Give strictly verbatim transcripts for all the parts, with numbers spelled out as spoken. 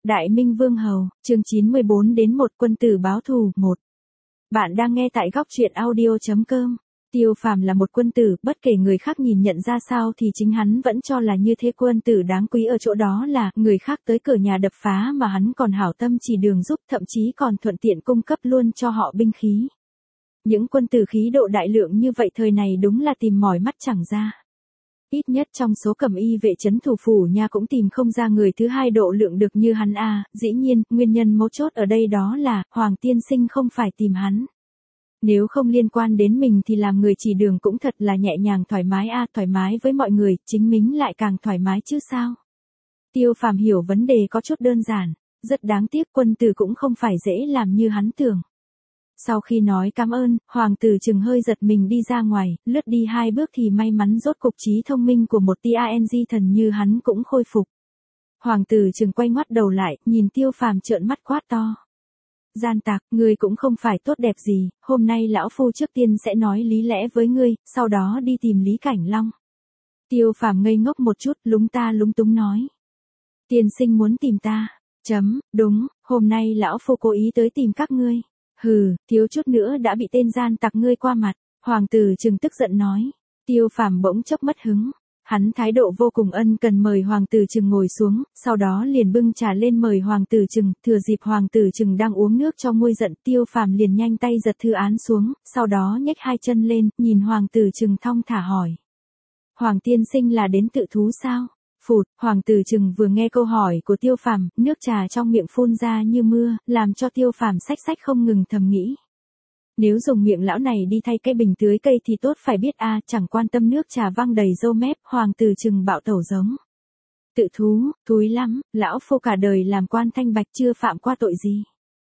Đại Minh Vương Hầu, chương chín mươi bốn đến một quân tử báo thù, một. Bạn đang nghe tại góc truyện audio chấm com. Tiêu Phàm là một quân tử, bất kể người khác nhìn nhận ra sao thì chính hắn vẫn cho là như thế. Quân tử đáng quý ở chỗ đó là, người khác tới cửa nhà đập phá mà hắn còn hảo tâm chỉ đường giúp, thậm chí còn thuận tiện cung cấp luôn cho họ binh khí. Những quân tử khí độ đại lượng như vậy thời này đúng là tìm mỏi mắt chẳng ra. Ít nhất trong số cẩm y vệ trấn thủ phủ nha cũng tìm không ra người thứ hai độ lượng được như hắn a. Dĩ nhiên, nguyên nhân mấu chốt ở đây đó là, Hoàng tiên sinh không phải tìm hắn. Nếu không liên quan đến mình thì làm người chỉ đường cũng thật là nhẹ nhàng thoải mái a, thoải mái với mọi người, chính mình lại càng thoải mái chứ sao. Tiêu Phàm hiểu vấn đề có chút đơn giản, rất đáng tiếc quân tử cũng không phải dễ làm như hắn tưởng. Sau khi nói cảm ơn, Hoàng tử Trừng hơi giật mình đi ra ngoài, lướt đi hai bước thì may mắn rốt cục trí thông minh của một tia thần như hắn cũng khôi phục. Hoàng tử Trừng quay ngoắt đầu lại, nhìn Tiêu Phàm trợn mắt quát to. Gian tặc, ngươi cũng không phải tốt đẹp gì, hôm nay lão phu trước tiên sẽ nói lý lẽ với ngươi, sau đó đi tìm Lý Cảnh Long. Tiêu Phàm ngây ngốc một chút, lúng ta lúng túng nói. Tiên sinh muốn tìm ta, chấm, đúng, hôm nay lão phu cố ý tới tìm các ngươi. Hừ, thiếu chút nữa đã bị tên gian tặc ngươi qua mặt, Hoàng tử Trừng tức giận nói. Tiêu Phàm bỗng chốc mất hứng, hắn thái độ vô cùng ân cần mời Hoàng tử Trừng ngồi xuống, sau đó liền bưng trà lên mời Hoàng tử Trừng, thừa dịp Hoàng tử Trừng đang uống nước cho nguôi giận, Tiêu Phàm liền nhanh tay giật thư án xuống, sau đó nhếch hai chân lên, nhìn Hoàng tử Trừng thong thả hỏi. Hoàng tiên sinh là đến tự thú sao? Phụt, Hoàng tử Trừng vừa nghe câu hỏi của Tiêu Phàm, nước trà trong miệng phun ra như mưa, làm cho Tiêu Phàm xách xách không ngừng thầm nghĩ. Nếu dùng miệng lão này đi thay cái bình tưới cây thì tốt phải biết a, chẳng quan tâm nước trà văng đầy râu mép, Hoàng tử Trừng bạo tẩu giống. Tự thú, thúi lắm, lão phu cả đời làm quan thanh bạch chưa phạm qua tội gì.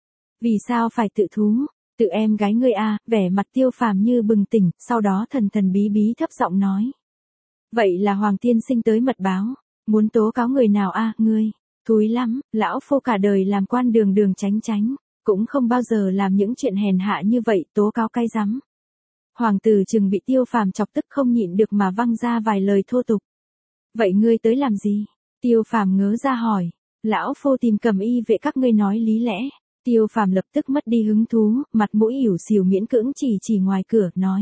Vì sao phải tự thú? Tự em gái ngươi a, vẻ mặt Tiêu Phàm như bừng tỉnh, sau đó thần thần bí bí thấp giọng nói. Vậy là Hoàng tiên sinh tới mật báo. Muốn tố cáo người nào a, à, ngươi? Thúi lắm, lão phu cả đời làm quan đường đường tránh tránh, cũng không bao giờ làm những chuyện hèn hạ như vậy, tố cáo cay rắm. Hoàng tử Trừng bị Tiêu Phàm chọc tức không nhịn được mà văng ra vài lời thô tục. Vậy ngươi tới làm gì? Tiêu Phàm ngớ ra hỏi. Lão phu tìm cẩm y vệ các ngươi nói lý lẽ. Tiêu Phàm lập tức mất đi hứng thú, mặt mũi ỉu xìu miễn cưỡng chỉ chỉ ngoài cửa, nói.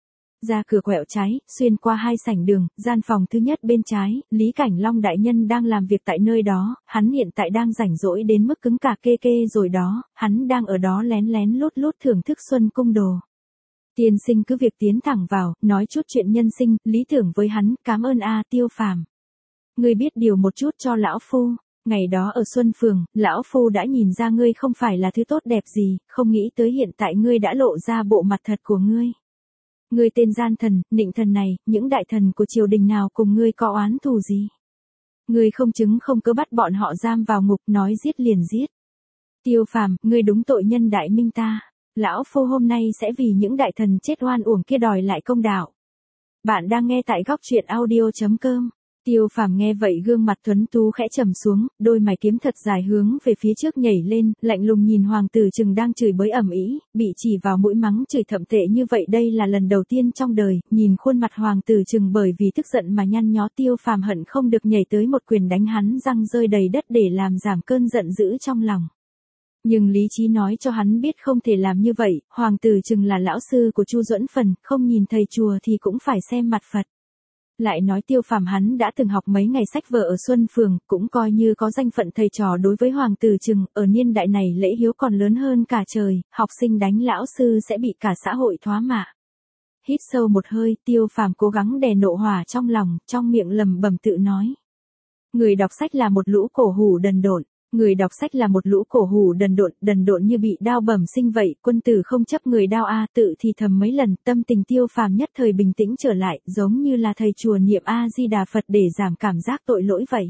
Ra cửa quẹo trái, xuyên qua hai sảnh đường, gian phòng thứ nhất bên trái, Lý Cảnh Long đại nhân đang làm việc tại nơi đó, hắn hiện tại đang rảnh rỗi đến mức cứng cả kê kê rồi đó, hắn đang ở đó lén lén lút lút thưởng thức xuân cung đồ. Tiên sinh cứ việc tiến thẳng vào, nói chút chuyện nhân sinh, lý tưởng với hắn, cảm ơn a, Tiêu Phàm. Ngươi biết điều một chút cho lão phu, ngày đó ở Xuân Phường, lão phu đã nhìn ra ngươi không phải là thứ tốt đẹp gì, không nghĩ tới hiện tại ngươi đã lộ ra bộ mặt thật của ngươi. Ngươi tên gian thần, nịnh thần này, những đại thần của triều đình nào cùng ngươi có oán thù gì? Ngươi không chứng không cớ bắt bọn họ giam vào ngục, nói giết liền giết. Tiêu Phàm, ngươi đúng tội nhân Đại Minh ta. Lão phu hôm nay sẽ vì những đại thần chết oan uổng kia đòi lại công đạo. Bạn đang nghe tại góc truyện audio chấm com. Tiêu Phàm nghe vậy gương mặt tuấn tú khẽ trầm xuống, đôi mày kiếm thật dài hướng về phía trước nhảy lên, lạnh lùng nhìn Hoàng tử Trừng đang chửi bới ầm ĩ, bị chỉ vào mũi mắng chửi thậm tệ như vậy đây là lần đầu tiên trong đời, nhìn khuôn mặt Hoàng tử Trừng bởi vì tức giận mà nhăn nhó, Tiêu Phàm hận không được nhảy tới một quyền đánh hắn răng rơi đầy đất để làm giảm cơn giận dữ trong lòng. Nhưng lý trí nói cho hắn biết không thể làm như vậy, Hoàng tử Trừng là lão sư của Chu Duẫn Phần, không nhìn thầy chùa thì cũng phải xem mặt Phật. Lại nói Tiêu Phàm hắn đã từng học mấy ngày sách vở ở Xuân Phường, cũng coi như có danh phận thầy trò đối với Hoàng tử Trừng, ở niên đại này lễ hiếu còn lớn hơn cả trời, học sinh đánh lão sư sẽ bị cả xã hội thoá mạ. Hít sâu một hơi, Tiêu Phàm cố gắng đè nộ hỏa trong lòng, trong miệng lẩm bẩm tự nói. Người đọc sách là một lũ cổ hủ đần độn. Người đọc sách là một lũ cổ hủ đần độn, đần độn như bị đao bẩm sinh vậy, quân tử không chấp người đao a, tự thì thầm mấy lần, tâm tình Tiêu Phàm nhất thời bình tĩnh trở lại, giống như là thầy chùa niệm A Di Đà Phật để giảm cảm giác tội lỗi vậy.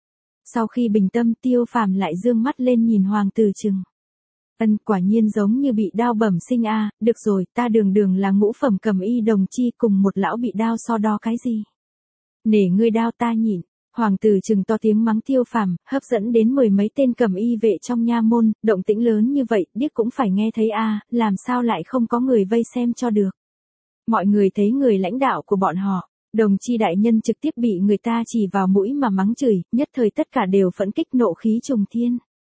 Sau khi bình tâm, Tiêu Phàm lại dương mắt lên nhìn Hoàng tử Trừng. Ân, quả nhiên giống như bị đao bẩm sinh a, được rồi, ta đường đường là ngũ phẩm cẩm y đồng chi cùng một lão bị đao so đo cái gì? Nể ngươi đao ta nhịn. Hoàng tử Trừng to tiếng mắng Tiêu Phàm, hấp dẫn đến mười mấy tên cẩm y vệ trong nha môn, động tĩnh lớn như vậy, điếc cũng phải nghe thấy a, à, làm sao lại không có người vây xem cho được. Mọi người thấy người lãnh đạo của bọn họ, đồng chi đại nhân trực tiếp bị người ta chỉ vào mũi mà mắng chửi, nhất thời tất cả đều phẫn kích nộ khí trùng thiên.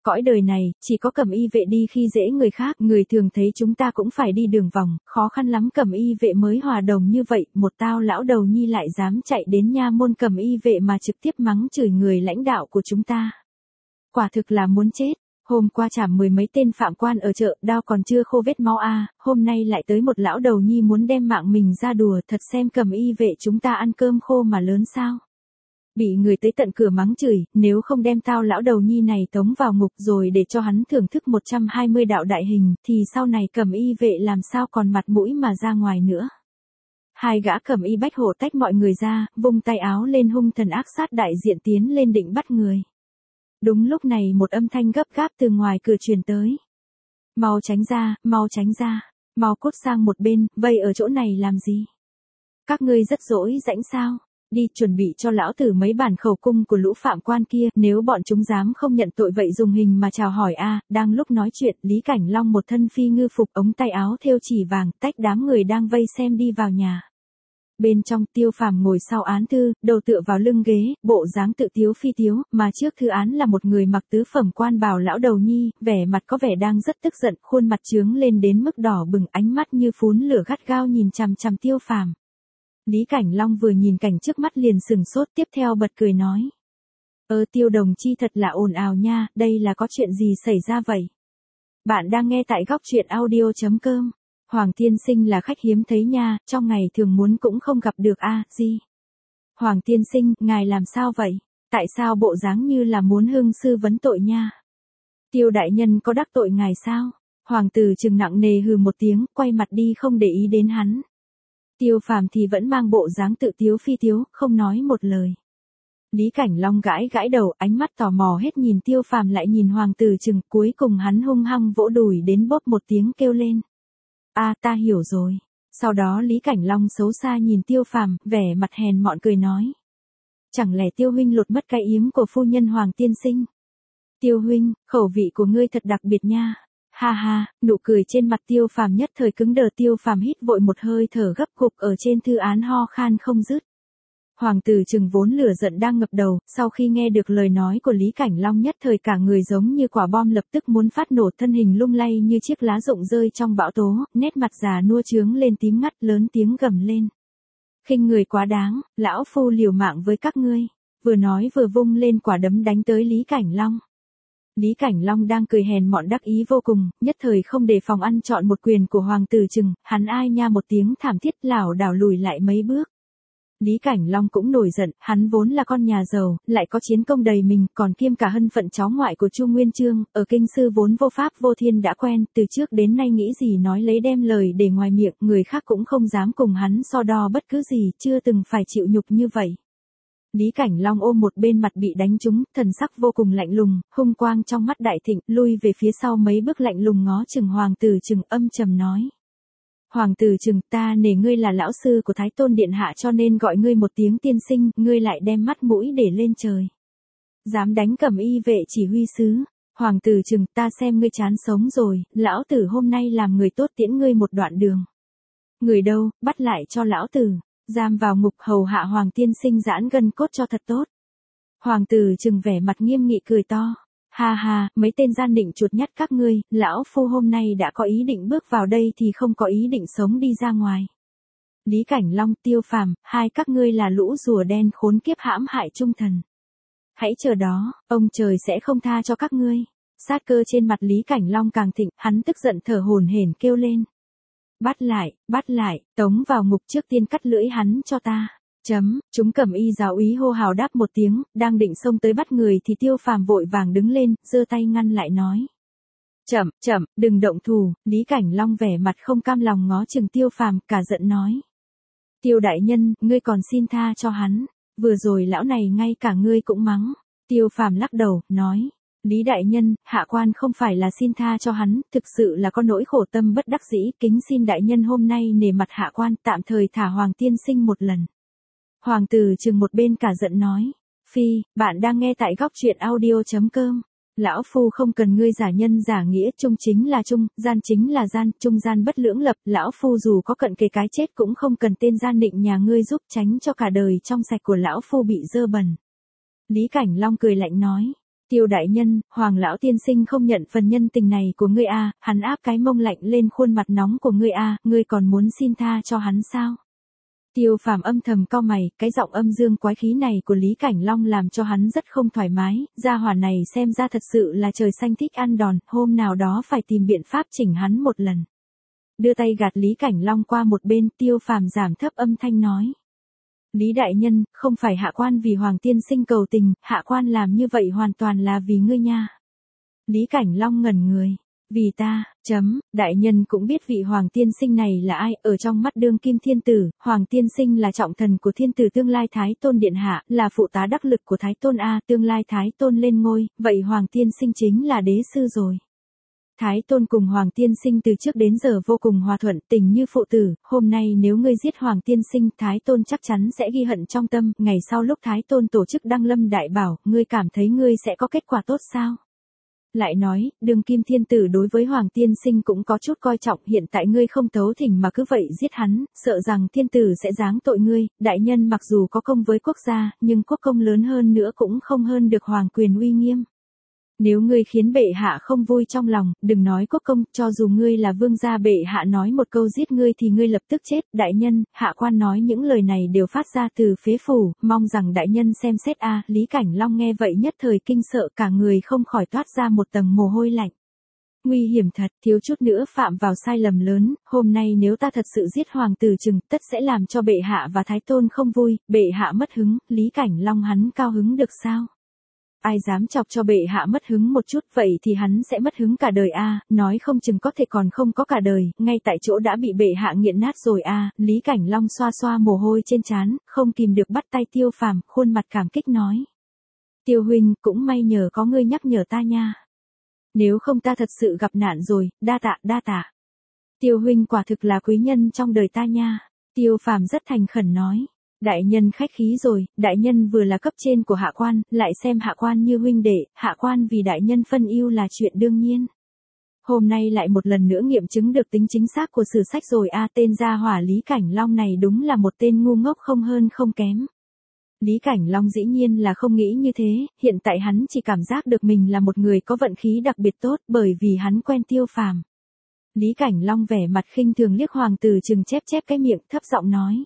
Cõi đời này, chỉ có Cẩm Y vệ đi khi dễ người khác, người thường thấy chúng ta cũng phải đi đường vòng, khó khăn lắm Cẩm Y vệ mới hòa đồng như vậy, một tao lão đầu nhi lại dám chạy đến nha môn Cẩm Y vệ mà trực tiếp mắng chửi người lãnh đạo của chúng ta. Quả thực là muốn chết. Hôm qua chảm mười mấy tên phạm quan ở chợ, đao còn chưa khô vết máu a, à, hôm nay lại tới một lão đầu nhi muốn đem mạng mình ra đùa, thật xem Cẩm Y vệ chúng ta ăn cơm khô mà lớn sao. Bị người tới tận cửa mắng chửi, nếu không đem tao lão đầu nhi này tống vào ngục rồi để cho hắn thưởng thức một trăm hai mươi đạo đại hình, thì sau này Cẩm Y vệ làm sao còn mặt mũi mà ra ngoài nữa. Hai gã Cẩm Y bách hộ tách mọi người ra, vung tay áo lên hung thần ác sát đại diện tiến lên định bắt người. Đúng lúc này một âm thanh gấp gáp từ ngoài cửa truyền tới. Mau tránh ra, mau tránh ra, mau cút sang một bên, vây ở chỗ này làm gì? Các ngươi rất dỗi rãnh sao? Đi chuẩn bị cho lão tử mấy bản khẩu cung của lũ phạm quan kia, nếu bọn chúng dám không nhận tội vậy dùng hình mà chào hỏi a. À, đang lúc nói chuyện, Lý Cảnh Long một thân phi ngư phục ống tay áo thêu chỉ vàng, tách đám người đang vây xem đi vào nhà. Bên trong Tiêu Phàm ngồi sau án thư, đầu tựa vào lưng ghế, bộ dáng tự tiếu phi tiếu, mà trước thư án là một người mặc tứ phẩm quan bào lão đầu nhi, vẻ mặt có vẻ đang rất tức giận, khuôn mặt trướng lên đến mức đỏ bừng, ánh mắt như phún lửa gắt gao nhìn chằm chằm Tiêu Phàm. Lý Cảnh Long vừa nhìn cảnh trước mắt liền sừng sốt, tiếp theo bật cười nói. Ơ Tiêu đồng chi thật là ồn ào nha, đây là có chuyện gì xảy ra vậy? Bạn đang nghe tại góc truyện audio chấm com. Hoàng tiên sinh là khách hiếm thấy nha, trong ngày thường muốn cũng không gặp được a. À, gì? Hoàng tiên sinh, ngài làm sao vậy? Tại sao bộ dáng như là muốn hương sư vấn tội nha? Tiêu đại nhân có đắc tội ngài sao? Hoàng tử trừng nặng nề hừ một tiếng, quay mặt đi không để ý đến hắn. Tiêu Phàm thì vẫn mang bộ dáng tự tiếu phi tiếu, không nói một lời. Lý Cảnh Long gãi gãi đầu, ánh mắt tò mò hết nhìn Tiêu Phàm lại nhìn hoàng tử trừng, cuối cùng hắn hung hăng vỗ đùi đến bóp một tiếng kêu lên. A à, ta hiểu rồi. Sau đó Lý Cảnh Long xấu xa nhìn Tiêu Phàm, vẻ mặt hèn mọn cười nói. Chẳng lẽ Tiêu huynh lột mất cái yếm của phu nhân Hoàng tiên sinh? Tiêu huynh, khẩu vị của ngươi thật đặc biệt nha. Ha ha, nụ cười trên mặt Tiêu Phàm nhất thời cứng đờ. Tiêu Phàm hít vội một hơi thở gấp gục ở trên thư án ho khan không dứt. Hoàng tử trừng vốn lửa giận đang ngập đầu, sau khi nghe được lời nói của Lý Cảnh Long nhất thời cả người giống như quả bom lập tức muốn phát nổ, thân hình lung lay như chiếc lá rụng rơi trong bão tố, nét mặt già nua trướng lên tím ngắt, lớn tiếng gầm lên. Khinh người quá đáng, lão phu liều mạng với các ngươi, vừa nói vừa vung lên quả đấm đánh tới Lý Cảnh Long. Lý Cảnh Long đang cười hèn mọn đắc ý vô cùng, nhất thời không đề phòng ăn trọn một quyền của hoàng tử trừng, hắn ai nha một tiếng thảm thiết lảo đảo lùi lại mấy bước. Lý Cảnh Long cũng nổi giận, hắn vốn là con nhà giàu, lại có chiến công đầy mình, còn kiêm cả thân phận cháu ngoại của Chu Nguyên Chương, ở kinh sư vốn vô pháp vô thiên đã quen, từ trước đến nay nghĩ gì nói lấy đem lời để ngoài miệng, người khác cũng không dám cùng hắn so đo bất cứ gì, chưa từng phải chịu nhục như vậy. Lý Cảnh Long ôm một bên mặt bị đánh trúng, thần sắc vô cùng lạnh lùng, hung quang trong mắt đại thịnh, lui về phía sau mấy bước lạnh lùng ngó chừng hoàng tử trừng, âm trầm nói. Hoàng tử trừng, ta nể ngươi là lão sư của Thái Tôn Điện Hạ cho nên gọi ngươi một tiếng tiên sinh, ngươi lại đem mắt mũi để lên trời. Dám đánh Cẩm Y vệ chỉ huy sứ. Hoàng tử trừng, ta xem ngươi chán sống rồi, lão tử hôm nay làm người tốt tiễn ngươi một đoạn đường. Người đâu, bắt lại cho lão tử, giam vào ngục hầu hạ Hoàng tiên sinh giãn gân cốt cho thật tốt. Hoàng tử trừng vẻ mặt nghiêm nghị cười to. Ha ha, mấy tên gian định chuột nhắt các ngươi, lão phu hôm nay đã có ý định bước vào đây thì không có ý định sống đi ra ngoài. Lý Cảnh Long, Tiêu Phàm, hai các ngươi là lũ rùa đen khốn kiếp hãm hại trung thần. Hãy chờ đó, ông trời sẽ không tha cho các ngươi. Sát cơ trên mặt Lý Cảnh Long càng thịnh, hắn tức giận thở hổn hển kêu lên. Bắt lại, bắt lại, tống vào ngục, trước tiên cắt lưỡi hắn cho ta. Chấm, chúng Cẩm Y giáo úy hô hào đáp một tiếng, đang định xông tới bắt người thì Tiêu Phàm vội vàng đứng lên, giơ tay ngăn lại nói. Chậm, chậm, đừng động thủ. Lý Cảnh Long vẻ mặt không cam lòng ngó chừng Tiêu Phàm, cả giận nói. Tiêu đại nhân, ngươi còn xin tha cho hắn, vừa rồi lão này ngay cả ngươi cũng mắng. Tiêu Phàm lắc đầu, nói. Lý đại nhân, hạ quan không phải là xin tha cho hắn, thực sự là có nỗi khổ tâm bất đắc dĩ, kính xin đại nhân hôm nay nể mặt hạ quan tạm thời thả Hoàng tiên sinh một lần. Hoàng tử trừng một bên cả giận nói. Phi, bạn đang nghe tại góc truyện audio chấm com. Lão phu không cần ngươi giả nhân giả nghĩa, trung chính là trung, gian chính là gian, trung gian bất lưỡng lập, lão phu dù có cận kề cái chết cũng không cần tên gian định nhà ngươi giúp tránh cho cả đời trong sạch của lão phu bị dơ bẩn. Lý Cảnh Long cười lạnh nói. Tiêu đại nhân, Hoàng lão tiên sinh không nhận phần nhân tình này của ngươi a, hắn áp cái mông lạnh lên khuôn mặt nóng của ngươi a, ngươi còn muốn xin tha cho hắn sao? Tiêu Phàm âm thầm cau mày, cái giọng âm dương quái khí này của Lý Cảnh Long làm cho hắn rất không thoải mái, gia hỏa này xem ra thật sự là trời xanh thích ăn đòn, hôm nào đó phải tìm biện pháp chỉnh hắn một lần. Đưa tay gạt Lý Cảnh Long qua một bên, Tiêu Phàm giảm thấp âm thanh nói. Lý đại nhân, không phải hạ quan vì Hoàng tiên sinh cầu tình, hạ quan làm như vậy hoàn toàn là vì ngươi nha. Lý Cảnh Long ngẩn người. Vì ta, chấm, đại nhân cũng biết vị Hoàng tiên sinh này là ai, ở trong mắt đương kim thiên tử, Hoàng tiên sinh là trọng thần của thiên tử tương lai Thái Tôn Điện Hạ, là phụ tá đắc lực của Thái Tôn A, tương lai Thái Tôn lên ngôi, vậy Hoàng tiên sinh chính là đế sư rồi. Thái Tôn cùng Hoàng tiên sinh từ trước đến giờ vô cùng hòa thuận, tình như phụ tử, hôm nay nếu ngươi giết Hoàng tiên sinh, Thái Tôn chắc chắn sẽ ghi hận trong tâm, ngày sau lúc Thái Tôn tổ chức đăng lâm đại bảo, ngươi cảm thấy ngươi sẽ có kết quả tốt sao? Lại nói, đương kim thiên tử đối với Hoàng tiên sinh cũng có chút coi trọng, hiện tại ngươi không tấu thỉnh mà cứ vậy giết hắn, sợ rằng thiên tử sẽ giáng tội ngươi, đại nhân mặc dù có công với quốc gia, nhưng quốc công lớn hơn nữa cũng không hơn được hoàng quyền uy nghiêm. Nếu ngươi khiến bệ hạ không vui trong lòng, đừng nói quốc công, cho dù ngươi là vương gia bệ hạ nói một câu giết ngươi thì ngươi lập tức chết, đại nhân, hạ quan nói những lời này đều phát ra từ phế phủ, mong rằng đại nhân xem xét a. Lý Cảnh Long nghe vậy nhất thời kinh sợ, cả người không khỏi toát ra một tầng mồ hôi lạnh. Nguy hiểm thật, thiếu chút nữa phạm vào sai lầm lớn, hôm nay nếu ta thật sự giết hoàng tử Trừng, tất sẽ làm cho bệ hạ và thái tôn không vui, bệ hạ mất hứng, Lý Cảnh Long hắn cao hứng được sao? Ai dám chọc cho bệ hạ mất hứng một chút, vậy thì hắn sẽ mất hứng cả đời a, nói không chừng có thể còn không có cả đời, ngay tại chỗ đã bị bệ hạ nghiện nát rồi a. Lý Cảnh Long xoa xoa mồ hôi trên trán, không kìm được bắt tay Tiêu Phàm, khuôn mặt cảm kích nói. Tiêu huynh, cũng may nhờ có ngươi nhắc nhở ta nha. Nếu không ta thật sự gặp nạn rồi, đa tạ, đa tạ. Tiêu huynh quả thực là quý nhân trong đời ta nha. Tiêu Phàm rất thành khẩn nói. Đại nhân khách khí rồi, đại nhân vừa là cấp trên của hạ quan, lại xem hạ quan như huynh đệ, hạ quan vì đại nhân phân ưu là chuyện đương nhiên. Hôm nay lại một lần nữa nghiệm chứng được tính chính xác của sử sách rồi a, tên gia hỏa Lý Cảnh Long này đúng là một tên ngu ngốc không hơn không kém. Lý Cảnh Long dĩ nhiên là không nghĩ như thế, hiện tại hắn chỉ cảm giác được mình là một người có vận khí đặc biệt tốt bởi vì hắn quen Tiêu Phàm. Lý Cảnh Long vẻ mặt khinh thường liếc hoàng tử Trừng chép chép cái miệng, thấp giọng nói.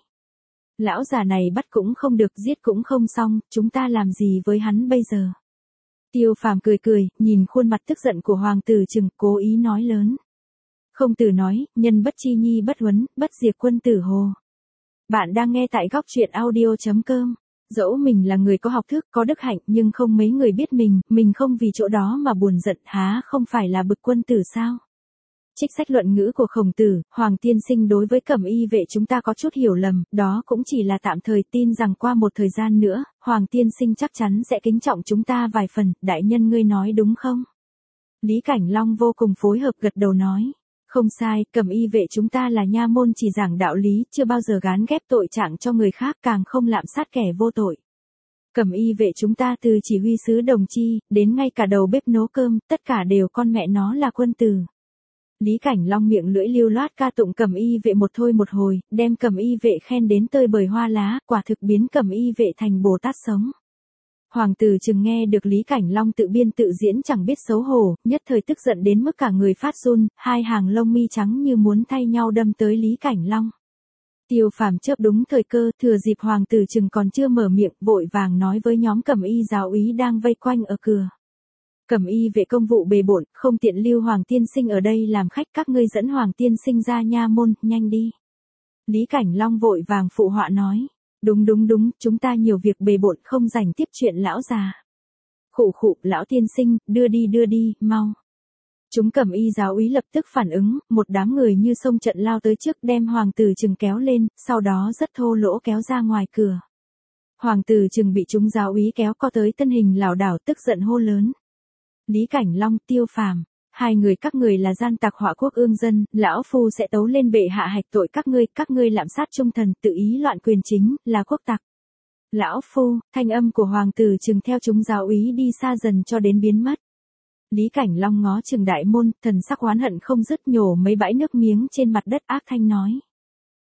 Lão già này bắt cũng không được, giết cũng không xong, chúng ta làm gì với hắn bây giờ? Tiêu Phàm cười cười, nhìn khuôn mặt tức giận của hoàng tử Trừng, cố ý nói lớn. Không tử nói, nhân bất chi nhi bất huấn, bất diệt quân tử hồ. Bạn đang nghe tại góc truyện audio chấm com. Dẫu mình là người có học thức, có đức hạnh, nhưng không mấy người biết mình, mình không vì chỗ đó mà buồn giận, há không phải là bực quân tử sao? Trích sách luận ngữ của Khổng Tử, Hoàng tiên sinh đối với Cẩm Y vệ chúng ta có chút hiểu lầm, đó cũng chỉ là tạm thời, tin rằng qua một thời gian nữa, Hoàng tiên sinh chắc chắn sẽ kính trọng chúng ta vài phần, đại nhân ngươi nói đúng không? Lý Cảnh Long vô cùng phối hợp gật đầu nói. Không sai, Cẩm Y vệ chúng ta là nha môn chỉ giảng đạo lý, chưa bao giờ gán ghép tội trạng cho người khác, càng không lạm sát kẻ vô tội. Cẩm Y vệ chúng ta từ chỉ huy sứ đồng chi, đến ngay cả đầu bếp nấu cơm, tất cả đều con mẹ nó là quân tử. Lý Cảnh Long miệng lưỡi lưu loát ca tụng Cẩm Y vệ một thôi một hồi, đem Cẩm Y vệ khen đến tơi bời hoa lá, quả thực biến Cẩm Y vệ thành Bồ Tát sống. Hoàng tử Trừng nghe được Lý Cảnh Long tự biên tự diễn chẳng biết xấu hổ, nhất thời tức giận đến mức cả người phát run, hai hàng lông mi trắng như muốn thay nhau đâm tới Lý Cảnh Long. Tiêu Phàm chớp đúng thời cơ, thừa dịp hoàng tử Trừng còn chưa mở miệng, vội vàng nói với nhóm Cẩm Y giáo úy đang vây quanh ở cửa. Cẩm Y vệ công vụ bề bộn, không tiện lưu Hoàng tiên sinh ở đây làm khách, các ngươi dẫn Hoàng tiên sinh ra nha môn, nhanh đi. Lý Cảnh Long vội vàng phụ họa nói. Đúng đúng đúng, chúng ta nhiều việc bề bộn không rảnh tiếp chuyện lão già. Khụ khụ, lão tiên sinh, đưa đi đưa đi, mau. Chúng Cẩm Y giáo úy lập tức phản ứng, một đám người như sông trận lao tới trước đem Hoàng tử Trừng kéo lên, sau đó rất thô lỗ kéo ra ngoài cửa. Hoàng tử Trừng bị chúng giáo úy kéo co tới thân hình lảo đảo, tức giận hô lớn. Lý Cảnh Long, Tiêu Phàm, hai người các người là gian tặc họa quốc ương dân, lão phu sẽ tấu lên bệ hạ hạch tội các ngươi, các ngươi lạm sát trung thần, tự ý loạn quyền chính, là quốc tặc. Lão phu, thanh âm của hoàng tử Trừng theo chúng giáo úy đi xa dần cho đến biến mất. Lý Cảnh Long ngó Trừng đại môn, thần sắc oán hận không dứt, nhổ mấy bãi nước miếng trên mặt đất ác thanh nói.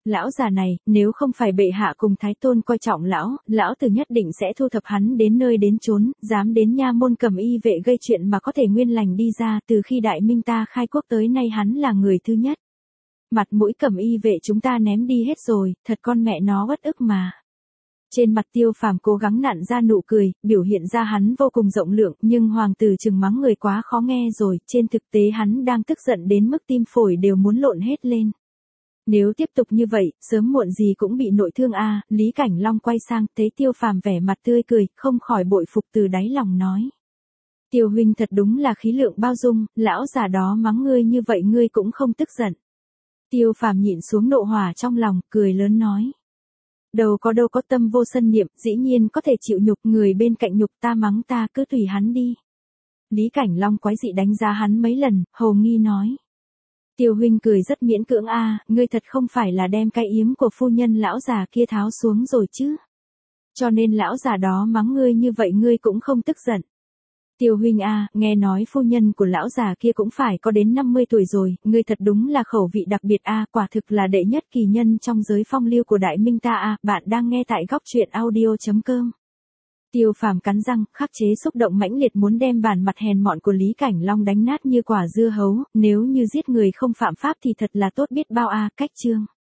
Lão già này, nếu không phải bệ hạ cùng thái tôn coi trọng lão, lão tử nhất định sẽ thu thập hắn đến nơi đến chốn, dám đến nha môn cầm y vệ gây chuyện mà có thể nguyên lành đi ra, từ khi đại minh ta khai quốc tới nay hắn là người thứ nhất. Mặt mũi cầm y vệ chúng ta ném đi hết rồi, thật con mẹ nó uất ức mà. Trên mặt Tiêu Phàm cố gắng nặn ra nụ cười, biểu hiện ra hắn vô cùng rộng lượng, nhưng hoàng tử trừng mắng người quá khó nghe rồi, trên thực tế hắn đang tức giận đến mức tim phổi đều muốn lộn hết lên. Nếu tiếp tục như vậy, sớm muộn gì cũng bị nội thương a. Lý Cảnh Long quay sang, thấy Tiêu Phàm vẻ mặt tươi cười, không khỏi bội phục từ đáy lòng nói. Tiêu huynh thật đúng là khí lượng bao dung, lão già đó mắng ngươi như vậy ngươi cũng không tức giận. Tiêu Phàm nhịn xuống nộ hỏa trong lòng, cười lớn nói. Đâu có đâu có tâm vô sân niệm, dĩ nhiên có thể chịu nhục, người bên cạnh nhục ta mắng ta cứ tùy hắn đi. Lý Cảnh Long quái dị đánh giá hắn mấy lần, hồ nghi nói. Tiêu huynh cười rất miễn cưỡng a, ngươi thật không phải là đem cái yếm của phu nhân lão già kia tháo xuống rồi chứ. Cho nên lão già đó mắng ngươi như vậy ngươi cũng không tức giận. Tiêu huynh a, nghe nói phu nhân của lão già kia cũng phải có đến năm mươi tuổi rồi, ngươi thật đúng là khẩu vị đặc biệt a, quả thực là đệ nhất kỳ nhân trong giới phong lưu của đại minh ta a, bạn đang nghe tại góc truyện audio chấm com. Tiêu Phàm cắn răng, khắc chế xúc động mãnh liệt muốn đem bản mặt hèn mọn của Lý Cảnh Long đánh nát như quả dưa hấu, nếu như giết người không phạm pháp thì thật là tốt biết bao a, cách chương.